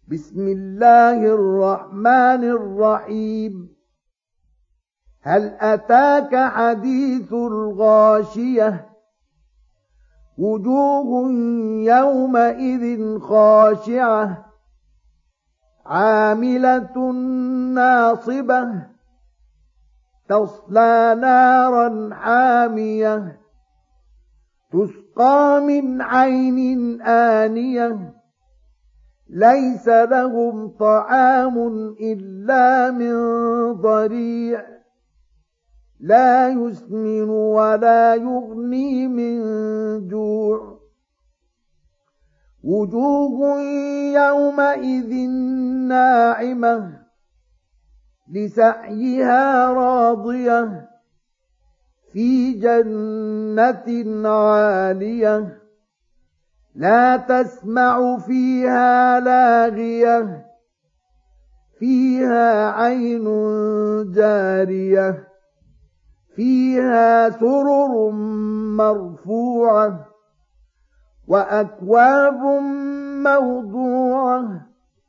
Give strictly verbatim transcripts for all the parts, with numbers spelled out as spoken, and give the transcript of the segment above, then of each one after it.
بسم الله الرحمن الرحيم. هل أتاك حديث الغاشية؟ وجوه يومئذ خاشعة عاملة ناصبة تصلى نارا حامية تسقى من عين آنية ليس لهم طعام إلا من ضريع لا يسمن ولا يغني من جوع. وجوه يومئذ ناعمة لسعيها راضية في جنة عالية لا تسمع فيها لاغية فيها عين جارية فيها سرر مرفوعة وأكواب موضوعة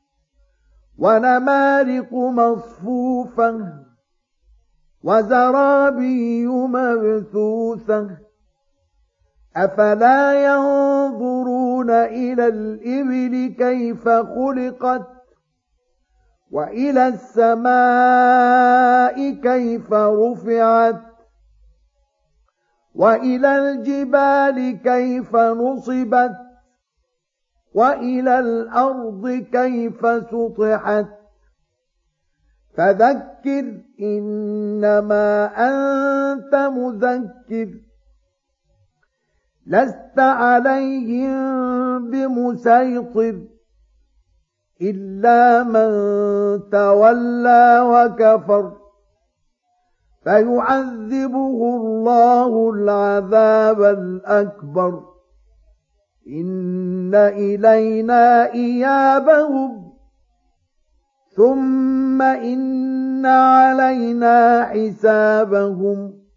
ونمارق مصفوفة وزرابي مبثوثة. أفلا ينظرون إلى الإبل كيف خلقت وإلى السماء كيف رفعت وإلى الجبال كيف نصبت وإلى الأرض كيف سطحت. فذكر إنما أنت مذكر لست عليهم بمسيطر إلا من تولى وكفر فيعذبه الله العذاب الأكبر إن إلينا إيابهم ثم إن علينا حسابهم